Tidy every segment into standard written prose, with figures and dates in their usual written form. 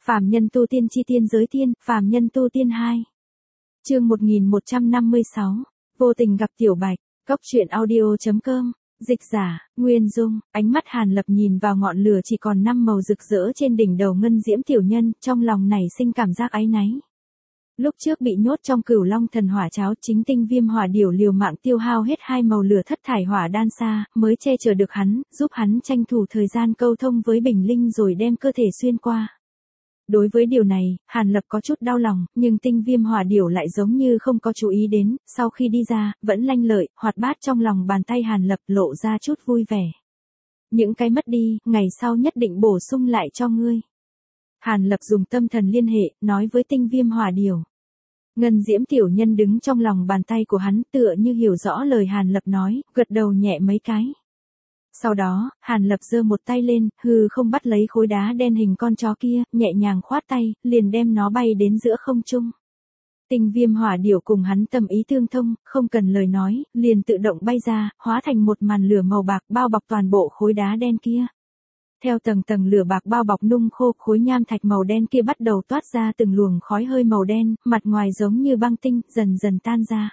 Phàm nhân tu tiên chi tiên giới tiên, phàm nhân tu tiên 2. Chương 1156. Vô tình gặp Tiểu Bạch. Cốc truyện audio.com. Dịch giả, Nguyên Dung. Ánh mắt Hàn Lập nhìn vào ngọn lửa chỉ còn 5 màu rực rỡ trên đỉnh đầu ngân diễm tiểu nhân, trong lòng nảy sinh cảm giác áy náy. Lúc trước bị nhốt trong Cửu Long thần hỏa cháo, chính tinh viêm hỏa điểu liều mạng tiêu hao hết 2 màu lửa thất thải hỏa đan xa, mới che chở được hắn, giúp hắn tranh thủ thời gian câu thông với Bình Linh rồi đem cơ thể xuyên qua. Đối với điều này, Hàn Lập có chút đau lòng, nhưng tinh viêm hỏa điểu lại giống như không có chú ý đến, sau khi đi ra, vẫn lanh lợi, hoạt bát trong lòng bàn tay Hàn Lập lộ ra chút vui vẻ. Những cái mất đi, ngày sau nhất định bổ sung lại cho ngươi. Hàn Lập dùng tâm thần liên hệ, nói với tinh viêm hỏa điểu. Ngân diễm tiểu nhân đứng trong lòng bàn tay của hắn tựa như hiểu rõ lời Hàn Lập nói, gật đầu nhẹ mấy cái. Sau đó, Hàn Lập giơ một tay lên, hư không bắt lấy khối đá đen hình con chó kia, nhẹ nhàng khoát tay, liền đem nó bay đến giữa không trung. Tinh viêm hỏa điểu cùng hắn tâm ý tương thông, không cần lời nói, liền tự động bay ra, hóa thành một màn lửa màu bạc bao bọc toàn bộ khối đá đen kia. Theo tầng tầng lửa bạc bao bọc nung khô, khối nham thạch màu đen kia bắt đầu toát ra từng luồng khói hơi màu đen, mặt ngoài giống như băng tinh, dần dần tan ra.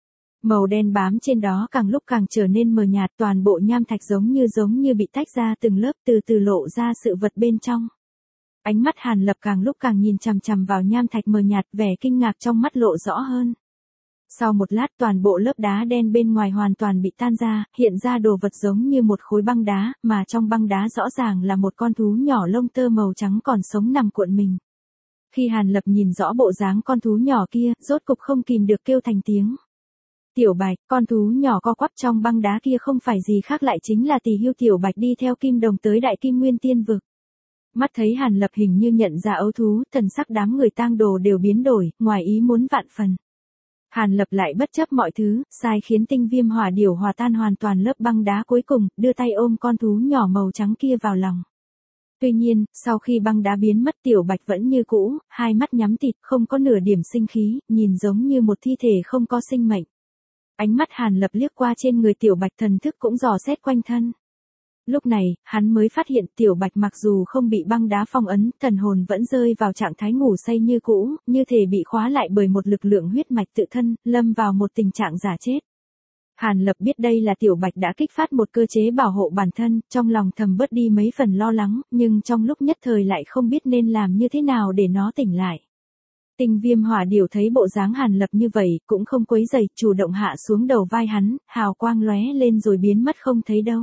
Màu đen bám trên đó càng lúc càng trở nên mờ nhạt, toàn bộ nham thạch giống như bị tách ra từng lớp, từ từ lộ ra sự vật bên trong. Ánh mắt Hàn Lập càng lúc càng nhìn chằm chằm vào nham thạch mờ nhạt, vẻ kinh ngạc trong mắt lộ rõ hơn. Sau một lát toàn bộ lớp đá đen bên ngoài hoàn toàn bị tan ra, hiện ra đồ vật giống như một khối băng đá, mà trong băng đá rõ ràng là một con thú nhỏ lông tơ màu trắng còn sống nằm cuộn mình. Khi Hàn Lập nhìn rõ bộ dáng con thú nhỏ kia, rốt cục không kìm được kêu thành tiếng. Tiểu Bạch, con thú nhỏ co quắp trong băng đá kia không phải gì khác lại chính là Tỳ Hưu Tiểu Bạch đi theo Kim Đồng tới Đại Kim Nguyên Tiên Vực. Mắt thấy Hàn Lập hình như nhận ra ấu thú, thần sắc đám người tang đồ đều biến đổi, ngoài ý muốn vạn phần. Hàn Lập lại bất chấp mọi thứ, sai khiến tinh viêm hỏa điểu hòa tan hoàn toàn lớp băng đá cuối cùng, đưa tay ôm con thú nhỏ màu trắng kia vào lòng. Tuy nhiên, sau khi băng đá biến mất Tiểu Bạch vẫn như cũ, hai mắt nhắm tịt, không có nửa điểm sinh khí, nhìn giống như một thi thể không có sinh mệnh. Ánh mắt Hàn Lập liếc qua trên người Tiểu Bạch, thần thức cũng dò xét quanh thân. Lúc này, hắn mới phát hiện Tiểu Bạch mặc dù không bị băng đá phong ấn, thần hồn vẫn rơi vào trạng thái ngủ say như cũ, như thể bị khóa lại bởi một lực lượng huyết mạch tự thân, lâm vào một tình trạng giả chết. Hàn Lập biết đây là Tiểu Bạch đã kích phát một cơ chế bảo hộ bản thân, trong lòng thầm bớt đi mấy phần lo lắng, nhưng trong lúc nhất thời lại không biết nên làm như thế nào để nó tỉnh lại. Tinh viêm hỏa điểu thấy bộ dáng Hàn Lập như vậy, cũng không quấy rầy, chủ động hạ xuống đầu vai hắn, hào quang lóe lên rồi biến mất không thấy đâu.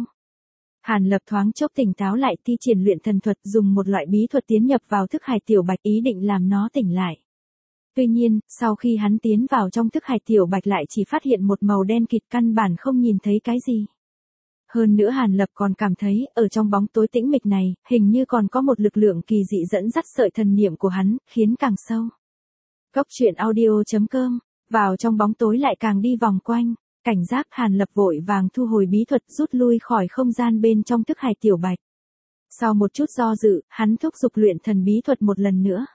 Hàn Lập thoáng chốc tỉnh táo lại, thi triển luyện thần thuật, dùng một loại bí thuật tiến nhập vào thức hải Tiểu Bạch, ý định làm nó tỉnh lại. Tuy nhiên, sau khi hắn tiến vào trong thức hải Tiểu Bạch lại chỉ phát hiện một màu đen kịt, căn bản không nhìn thấy cái gì. Hơn nữa Hàn Lập còn cảm thấy, ở trong bóng tối tĩnh mịch này, hình như còn có một lực lượng kỳ dị dẫn dắt sợi thần niệm của hắn, khiến càng sâu. Cốc truyện audio.com. Vào trong bóng tối lại càng đi vòng quanh. Cảnh giác, Hàn Lập vội vàng thu hồi bí thuật, rút lui khỏi không gian bên trong thức hải Tiểu Bạch. Sau một chút do dự, hắn thúc giục luyện thần bí thuật một lần nữa.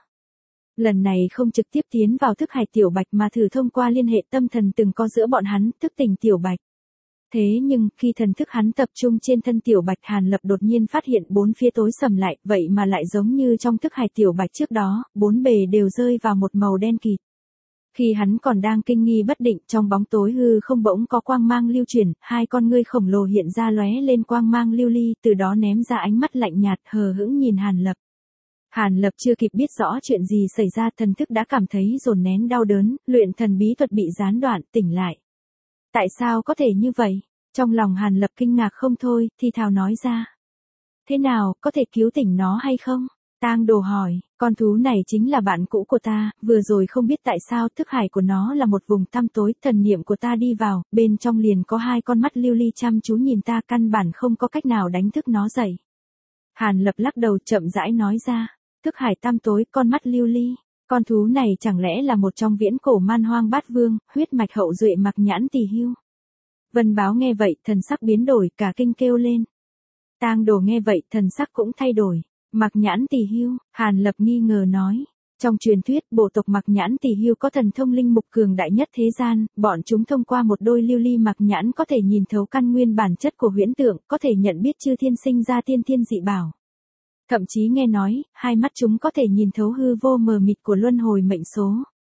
Lần này không trực tiếp tiến vào thức hải Tiểu Bạch mà thử thông qua liên hệ tâm thần từng có giữa bọn hắn, thức tỉnh Tiểu Bạch. Thế nhưng, khi thần thức hắn tập trung trên thân Tiểu Bạch, Hàn Lập đột nhiên phát hiện bốn phía tối sầm lại, vậy mà lại giống như trong thức hải Tiểu Bạch trước đó, bốn bề đều rơi vào một màu đen kịt. Khi hắn còn đang kinh nghi bất định, trong bóng tối hư không bỗng có quang mang lưu chuyển, hai con ngươi khổng lồ hiện ra lóe lên quang mang lưu ly, từ đó ném ra ánh mắt lạnh nhạt hờ hững nhìn Hàn Lập. Hàn Lập chưa kịp biết rõ chuyện gì xảy ra, thần thức đã cảm thấy dồn nén đau đớn, luyện thần bí thuật bị gián đoạn, tỉnh lại. Tại sao có thể như vậy? Trong lòng Hàn Lập kinh ngạc không thôi, thì thào nói ra. Thế nào, có thể cứu tỉnh nó hay không? Tang Đồ hỏi, con thú này chính là bạn cũ của ta, vừa rồi không biết tại sao thức hải của nó là một vùng tăm tối, thần niệm của ta đi vào, bên trong liền có hai con mắt lưu ly chăm chú nhìn ta, căn bản không có cách nào đánh thức nó dậy. Hàn Lập lắc đầu chậm rãi nói ra, thức hải tăm tối, con mắt lưu ly, con thú này chẳng lẽ là một trong viễn cổ man hoang bát vương, huyết mạch hậu duệ Mặc Nhãn Tỳ Hưu. Vân Báo nghe vậy, thần sắc biến đổi, cả kinh kêu lên. Tang Đồ nghe vậy, thần sắc cũng thay đổi. Mặc Nhãn Tỳ Hưu, Hàn Lập nghi ngờ nói. Trong truyền thuyết, bộ tộc Mặc Nhãn Tỳ Hưu có thần thông linh mục cường đại nhất thế gian, bọn chúng thông qua một đôi lưu ly mặc nhãn có thể nhìn thấu căn nguyên bản chất của huyễn tượng, có thể nhận biết chư thiên sinh ra tiên thiên dị bảo. Thậm chí nghe nói, hai mắt chúng có thể nhìn thấu hư vô mờ mịt của luân hồi mệnh số.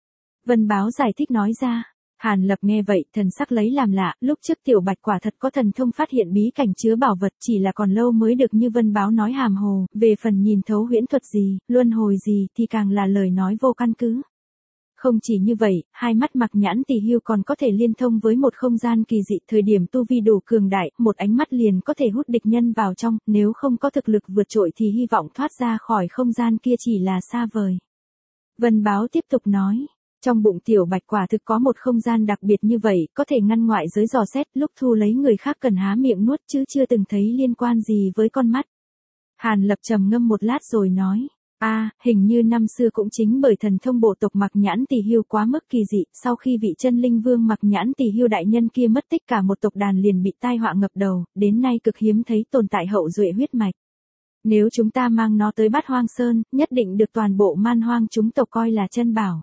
Vân Báo giải thích nói ra. Hàn Lập nghe vậy, thần sắc lấy làm lạ, lúc trước Tiểu Bạch quả thật có thần thông phát hiện bí cảnh chứa bảo vật, chỉ là còn lâu mới được như Vân Báo nói hàm hồ, về phần nhìn thấu huyễn thuật gì, luân hồi gì thì càng là lời nói vô căn cứ. Không chỉ như vậy, hai mắt Mạc Nhãn Tỳ Hưu còn có thể liên thông với một không gian kỳ dị, thời điểm tu vi đủ cường đại, một ánh mắt liền có thể hút địch nhân vào trong, nếu không có thực lực vượt trội thì hy vọng thoát ra khỏi không gian kia chỉ là xa vời. Vân Báo tiếp tục nói. Trong bụng Tiểu Bạch quả thực có một không gian đặc biệt như vậy, có thể ngăn ngoại giới dò xét, lúc thu lấy người khác cần há miệng nuốt chứ chưa từng thấy liên quan gì với con mắt. Hàn Lập trầm ngâm một lát rồi nói, hình như năm xưa cũng chính bởi thần thông bộ tộc Mạc Nhãn Tỳ Hưu quá mức kỳ dị, sau khi vị chân linh vương Mạc Nhãn Tỳ Hưu đại nhân kia mất tích cả một tộc đàn liền bị tai họa ngập đầu, đến nay cực hiếm thấy tồn tại hậu duệ huyết mạch. Nếu chúng ta mang nó tới Bát Hoang Sơn, nhất định được toàn bộ man hoang chúng tộc coi là chân bảo.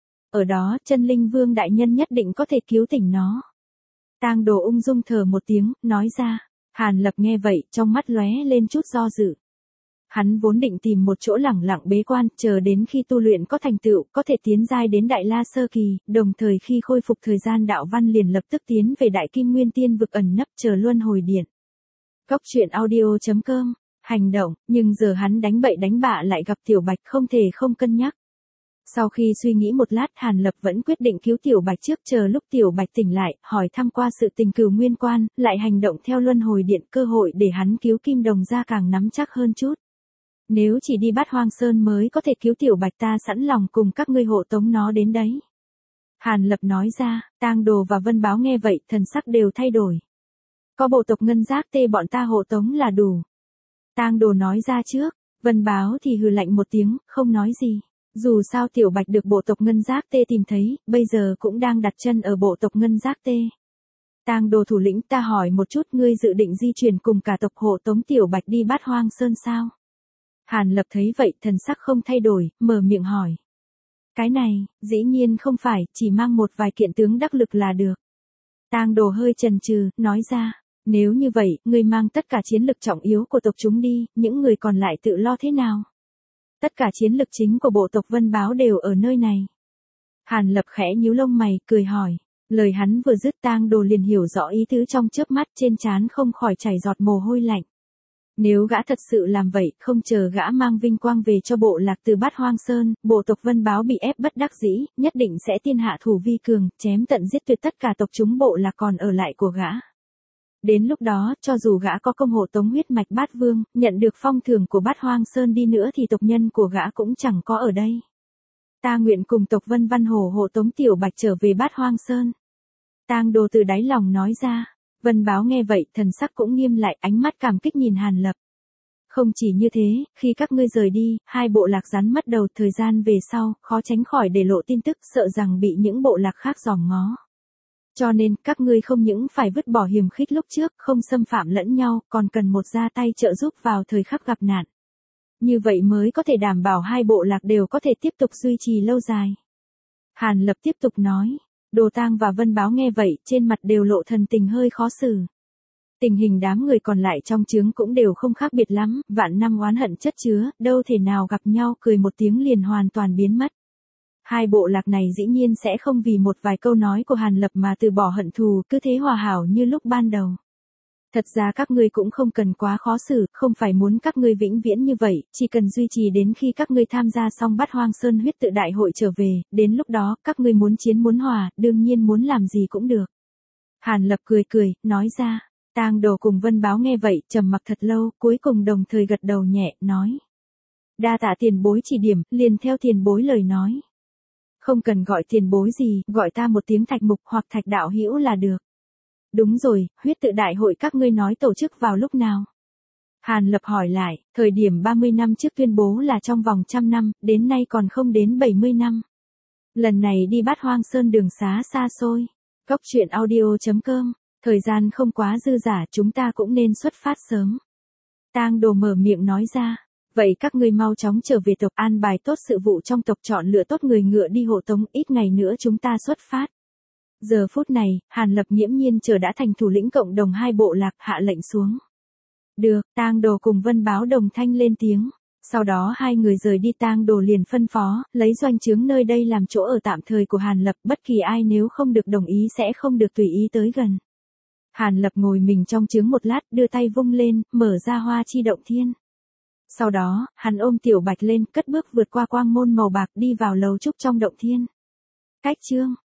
Ở đó, chân linh vương đại nhân nhất định có thể cứu tỉnh nó. Tang Đồ ung dung thở một tiếng, nói ra. Hàn Lập nghe vậy, trong mắt lóe lên chút do dự. Hắn vốn định tìm một chỗ lẳng lặng bế quan, chờ đến khi tu luyện có thành tựu, có thể tiến giai đến Đại La Sơ Kỳ, đồng thời khi khôi phục thời gian đạo văn liền lập tức tiến về Đại Kim Nguyên Tiên vực ẩn nấp chờ luân hồi điện. Cốc truyện audio.com, hành động, nhưng giờ hắn đánh bậy đánh bạ lại gặp Tiểu Bạch không thể không cân nhắc. Sau khi suy nghĩ một lát Hàn Lập vẫn quyết định cứu Tiểu Bạch trước chờ lúc Tiểu Bạch tỉnh lại, hỏi thăm qua sự tình Cửu Nguyên Quan, lại hành động theo luân hồi điện, cơ hội để hắn cứu Kim Đồng ra càng nắm chắc hơn chút. Nếu chỉ đi Bát Hoang Sơn mới có thể cứu Tiểu Bạch ta sẵn lòng cùng các ngươi hộ tống nó đến đấy. Hàn Lập nói ra, Tang Đồ và Vân Báo nghe vậy, thần sắc đều thay đổi. Có bộ tộc Ngân Giác Tê bọn ta hộ tống là đủ. Tang Đồ nói ra trước, Vân Báo thì hừ lạnh một tiếng, không nói gì. Dù sao Tiểu Bạch được bộ tộc Ngân Giác Tê tìm thấy, bây giờ cũng đang đặt chân ở bộ tộc Ngân Giác Tê. Tang Đồ thủ lĩnh, ta hỏi một chút, ngươi dự định di chuyển cùng cả tộc hộ tống Tiểu Bạch đi Bát Hoang Sơn sao? Hàn Lập thấy vậy, thần sắc không thay đổi, mở miệng hỏi. Cái này, dĩ nhiên không phải, chỉ mang một vài kiện tướng đắc lực là được. Tang Đồ hơi chần chừ, nói ra, nếu như vậy, ngươi mang tất cả chiến lực trọng yếu của tộc chúng đi, những người còn lại tự lo thế nào? Tất cả chiến lực chính của bộ tộc Vân Báo đều ở nơi này. Hàn Lập khẽ nhíu lông mày, cười hỏi. Lời hắn vừa dứt Tang Đồ liền hiểu rõ ý tứ trong chớp mắt, trên trán không khỏi chảy giọt mồ hôi lạnh. Nếu gã thật sự làm vậy, không chờ gã mang vinh quang về cho bộ lạc từ Bát Hoang Sơn, bộ tộc Vân Báo bị ép bất đắc dĩ, nhất định sẽ tiên hạ thủ vi cường, chém tận giết tuyệt tất cả tộc chúng bộ lạc còn ở lại của gã. Đến lúc đó, cho dù gã có công hộ tống huyết mạch Bát Vương, nhận được phong thưởng của Bát Hoang Sơn đi nữa thì tộc nhân của gã cũng chẳng có ở đây. Ta nguyện cùng tộc Vân Văn Hổ hộ tống Tiểu Bạch trở về Bát Hoang Sơn. Tang Đồ từ đáy lòng nói ra. Vân Báo nghe vậy, thần sắc cũng nghiêm lại, ánh mắt cảm kích nhìn Hàn Lập. Không chỉ như thế, khi các ngươi rời đi, hai bộ lạc rắn mất đầu, thời gian về sau, khó tránh khỏi để lộ tin tức, sợ rằng bị những bộ lạc khác dòm ngó. Cho nên, các ngươi không những phải vứt bỏ hiềm khích lúc trước, không xâm phạm lẫn nhau, còn cần một ra tay trợ giúp vào thời khắc gặp nạn. Như vậy mới có thể đảm bảo hai bộ lạc đều có thể tiếp tục duy trì lâu dài. Hàn Lập tiếp tục nói. Đồ Tang và Vân Báo nghe vậy, trên mặt đều lộ thần tình hơi khó xử. Tình hình đám người còn lại trong trướng cũng đều không khác biệt lắm, vạn năm oán hận chất chứa, đâu thể nào gặp nhau cười một tiếng liền hoàn toàn biến mất. Hai bộ lạc này dĩ nhiên sẽ không vì một vài câu nói của Hàn Lập mà từ bỏ hận thù, cứ thế hòa hảo như lúc ban đầu. Thật ra các ngươi cũng không cần quá khó xử, không phải muốn các ngươi vĩnh viễn như vậy, chỉ cần duy trì đến khi các ngươi tham gia xong Bát Hoang Sơn huyết tự đại hội trở về, đến lúc đó, các ngươi muốn chiến muốn hòa, đương nhiên muốn làm gì cũng được. Hàn Lập cười cười, nói ra. Tang Đồ cùng Vân Báo nghe vậy, trầm mặc thật lâu, cuối cùng đồng thời gật đầu nhẹ, nói. Đa tạ tiền bối chỉ điểm, liền theo tiền bối lời nói. Không cần gọi tiền bối gì, gọi ta một tiếng Thạch Mục hoặc Thạch Đạo Hữu là được. Đúng rồi, huyết tự đại hội các ngươi nói tổ chức vào lúc nào? Hàn Lập hỏi lại, thời điểm 30 năm trước tuyên bố là trong vòng 100 năm, đến nay còn không đến 70 năm. Lần này đi Bát Hoang Sơn đường xá xa xôi. Cốc truyện audio.com, thời gian không quá dư dả, chúng ta cũng nên xuất phát sớm. Tang Đồ mở miệng nói ra, vậy các ngươi mau chóng trở về tộc, an bài tốt sự vụ trong tộc, chọn lựa tốt người ngựa đi hộ tống, ít ngày nữa chúng ta xuất phát. Giờ phút này, Hàn Lập nghiễm nhiên chờ đã thành thủ lĩnh cộng đồng hai bộ lạc, hạ lệnh xuống. Được, Tang Đồ cùng Vân Báo đồng thanh lên tiếng. Sau đó hai người rời đi, Tang Đồ liền phân phó, lấy doanh trướng nơi đây làm chỗ ở tạm thời của Hàn Lập, bất kỳ ai nếu không được đồng ý sẽ không được tùy ý tới gần. Hàn Lập ngồi mình trong trướng một lát, đưa tay vung lên, mở ra hoa chi động thiên. Sau đó, hắn ôm Tiểu Bạch lên, cất bước vượt qua quang môn màu bạc đi vào lầu trúc trong động thiên. Cách chương